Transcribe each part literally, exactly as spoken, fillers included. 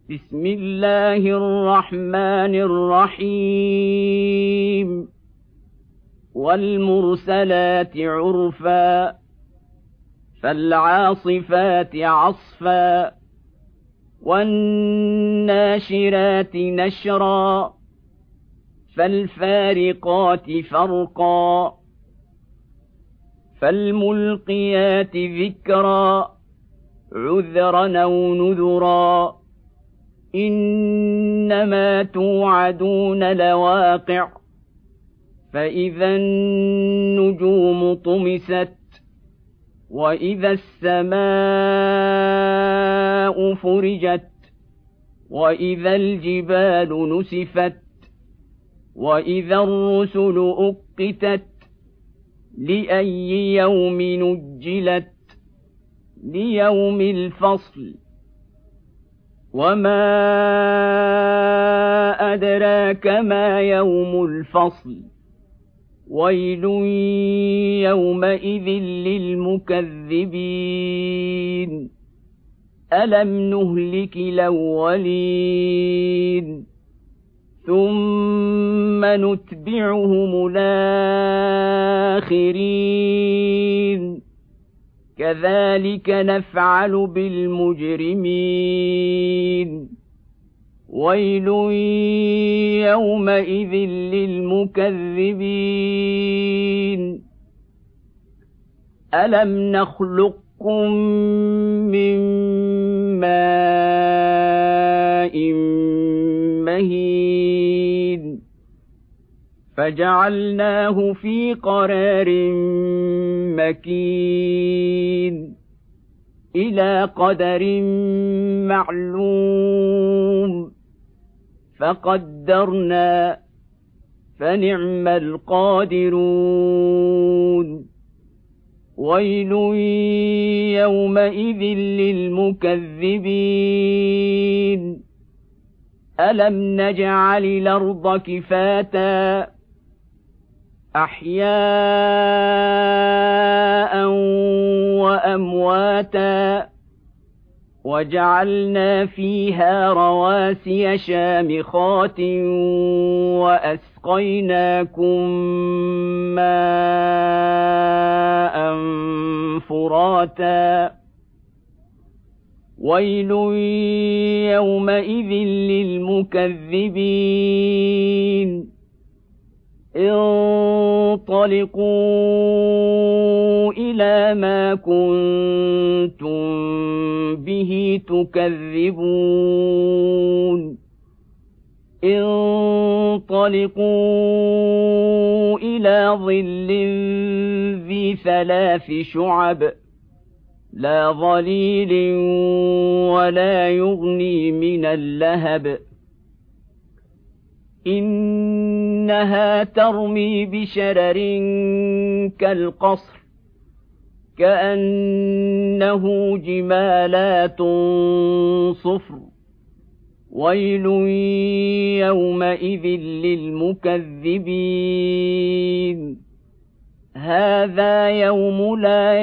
بسم الله الرحمن الرحيم والمرسلات عرفا فالعاصفات عصفا والناشرات نشرا فالفارقات فرقا فالملقيات ذكرا عذرا أو نذرا إنما توعدون لواقع فإذا النجوم طمست وإذا السماء فرجت وإذا الجبال نسفت وإذا الرسل أقتت لأي يوم نجلت ليوم الفصل وما أدراك ما يوم الفصل ويل يومئذ للمكذبين ألم نهلك الأولين ثم نتبعهم الآخرين كذلك نفعل بالمجرمين ويل يومئذ للمكذبين ألم نخلقكم من ماء مهين فجعلناه في قرار مكين إلى قدر معلوم فقدرنا فنعم القادرون ويل يومئذ للمكذبين ألم نجعل الأرض كفاتا أحياء وأمواتا وجعلنا فيها رواسي شامخات وأسقيناكم ماء فراتا ويل يومئذ للمكذبين انطلقوا إلى ما كنتم به تكذبون انطلقوا إلى ظل ذي ثلاث شعب لا ظليل ولا يغني من اللهب إنها ترمي بشرر كالقصر كأنه جمالات صفر ويل يومئذ للمكذبين هذا يوم لا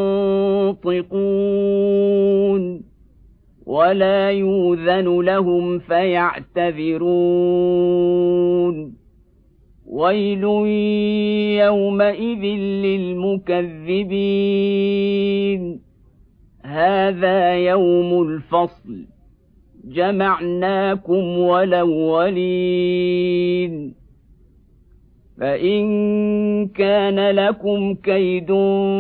ينطقون ولا يؤذن لهم فيعتذرون ويل يومئذ للمكذبين هذا يوم الفصل جمعناكم والأولين فإن كان لكم كيد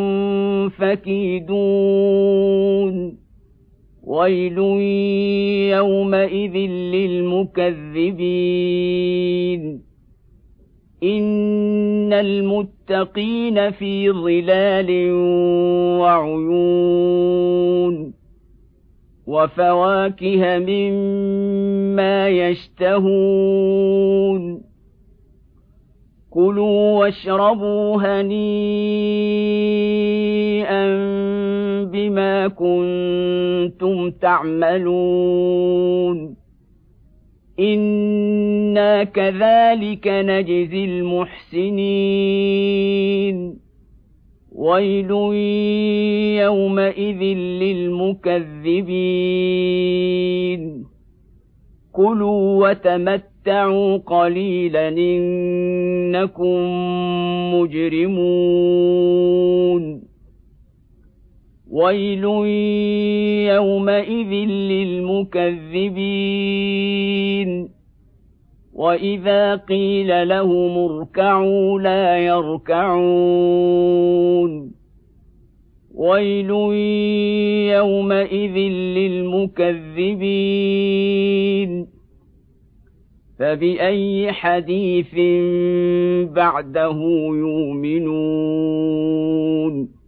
فكيدون ويل يومئذ للمكذبين إن المتقين في ظلال وعيون وفواكه مما يشتهون كلوا واشربوا هنيئا بما كنتم تعملون إنا كذلك نجزي المحسنين ويل يومئذ للمكذبين كلوا وتمتعوا قليلا إنكم مجرمون ويل يومئذ للمكذبين وإذا قيل لهم اركعوا لا يركعون ويل يومئذ للمكذبين فبأي حديث بعده يؤمنون